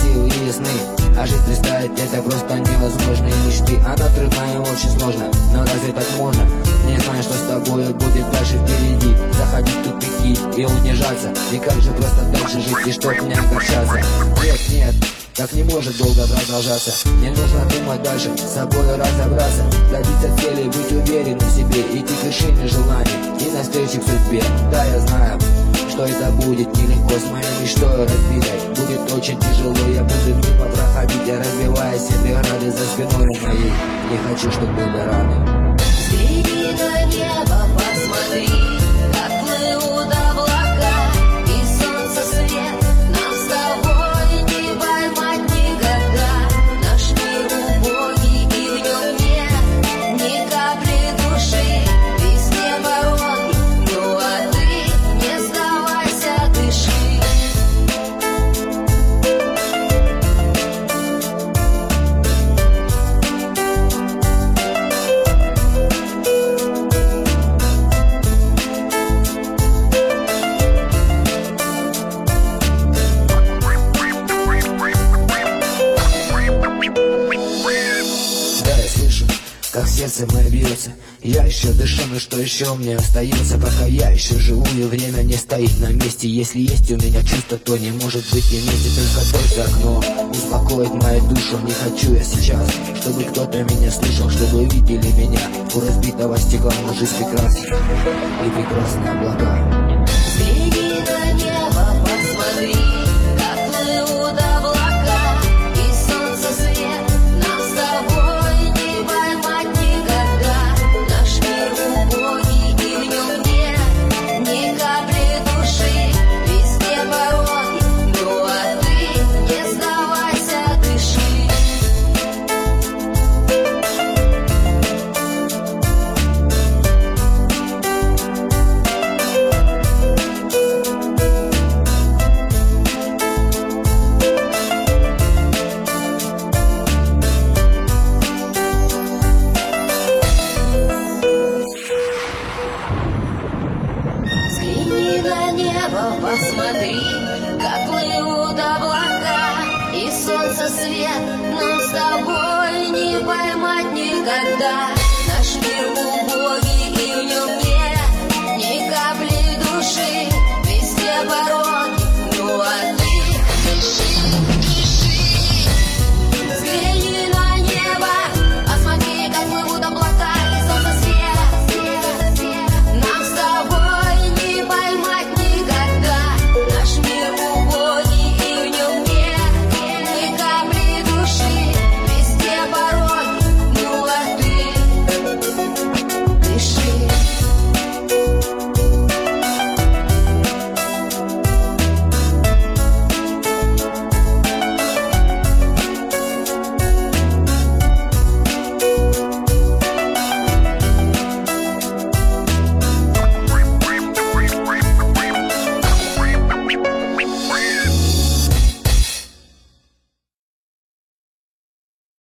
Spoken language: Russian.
сил и ясны. А жить представить это просто невозможно. И мечты от отрываем очень сложно. Но разве так можно? Не знаю, что с тобой будет дальше впереди. Заходить в тупики и унижаться. И как же просто дальше жить, и чтоб не огорчаться. Нет, нет, так не может долго продолжаться. Мне нужно думать дальше, с собой разобраться, добиться цели, быть уверенным в себе, идти к вершине желаний и навстречу к судьбе. Да, я знаю, что это будет нелегко, с моей мечтой разбитой. Будет очень тяжело, я буду мимо проходить, я разбивая себе грады за спиной моей. Не хочу, чтобы были раны. Взгляни на небо, посмотри, как плывут облака, и солнце свет нам с тобой не поймать никогда. Наш мир убогий, и в нем нет ни капли души, везде порог, ну а ты не сдавайся, дыши. Как сердце мое бьется, я еще дышу, но что еще мне остается? Пока я еще живу, и время не стоит на месте. Если есть у меня чувство, то не может быть и вместе. Только дождь за окном успокоит мою душу. Не хочу я сейчас, чтобы кто-то меня слышал, чтобы видели меня у разбитого стекла. Но жизнь прекрасна, и прекрасны облака. Взгляни на небо, посмотри, как плывут облака, и солнце свет нам с тобой не поймать никогда. Наш мир убогий, и в нем нет ни капли души, везде пороги, ну а ты не сдавайся, дыши. Взгляни на небо, посмотри, как плывут облака, и солнце свет нам с тобой не поймать никогда.